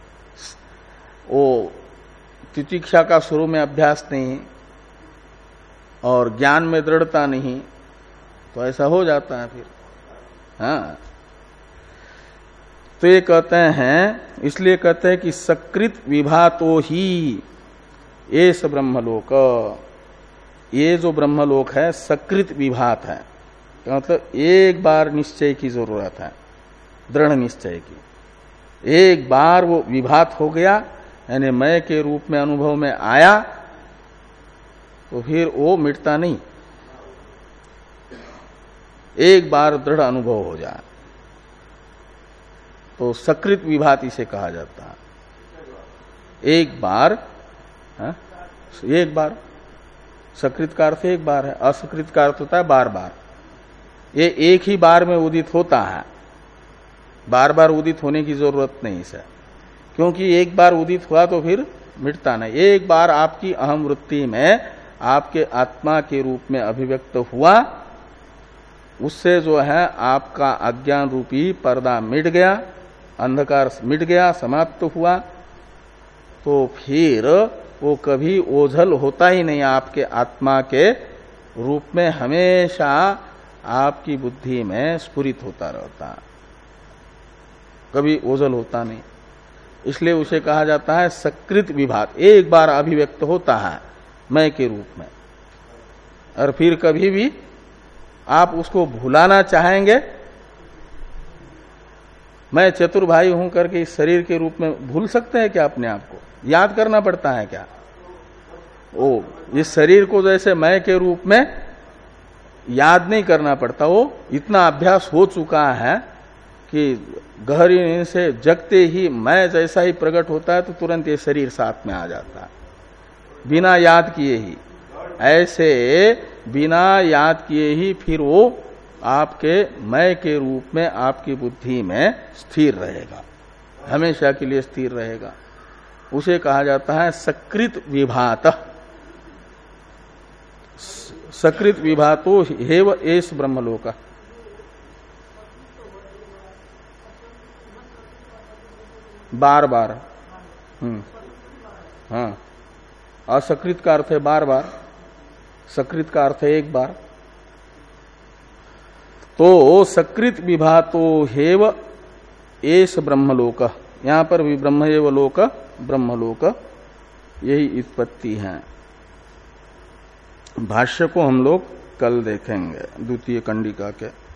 वो तितिक्षा का शुरू में अभ्यास नहीं और ज्ञान में दृढ़ता नहीं, तो ऐसा हो जाता है फिर। हाँ, तो ये कहते हैं, इसलिए कहते हैं कि सकृत विभातो ही एस ब्रह्मलोक, ये जो ब्रह्मलोक है सकृत विभात है, तो मतलब एक बार निश्चय की जरूरत है, दृढ़ निश्चय की। एक बार वो विभात हो गया, यानी मैं के रूप में अनुभव में आया, तो फिर वो मिटता नहीं, एक बार दृढ़ अनुभव हो जाए तो सकृत विभात इसे कहा जाता है। एक बार हा? एक बार सकृत का अर्थ एक बार है, असकृत का अर्थ होता है बार बार। ये एक ही बार में उदित होता है, बार बार उदित होने की जरूरत नहीं इसे, क्योंकि एक बार उदित हुआ तो फिर मिटता नहीं। एक बार आपकी अहम वृत्ति में आपके आत्मा के रूप में अभिव्यक्त हुआ, उससे जो है आपका अज्ञान रूपी पर्दा मिट गया, अंधकार मिट गया, समाप्त हुआ, तो फिर वो कभी ओझल होता ही नहीं आपके आत्मा के रूप में, हमेशा आपकी बुद्धि में स्फुरित होता रहता, कभी ओझल होता नहीं। इसलिए उसे कहा जाता है सकृत विभात, एक बार अभिव्यक्त होता है मैं के रूप में, और फिर कभी भी आप उसको भुलाना चाहेंगे, मैं चतुर्भाई हूं करके इस शरीर के रूप में भूल सकते हैं क्या? अपने आप को याद करना पड़ता है क्या? ओ, इस शरीर को जैसे मैं के रूप में याद नहीं करना पड़ता, वो इतना अभ्यास हो चुका है कि गहरी नींद से जगते ही मैं जैसा ही प्रकट होता है तो तुरंत ये शरीर साथ में आ जाता है, बिना याद किए ही। ऐसे बिना याद किए ही फिर वो आपके मैं के रूप में आपकी बुद्धि में स्थिर रहेगा, हमेशा के लिए स्थिर रहेगा। उसे कहा जाता है सकृत विभात। सकृत विभातो हेव एस ब्रह्मलोक। बार बार, हम्म, हाँ, असकृत का अर्थ है बार बार, सकृत का अर्थ है एक बार। तो सकृत विभातो हेव एस ब्रह्मलोक, यहां पर भी ब्रह्म एव लोक, ब्रह्मलोक, यही उत्पत्ति है। भाष्य को हम लोग कल देखेंगे, द्वितीय कंडिका के।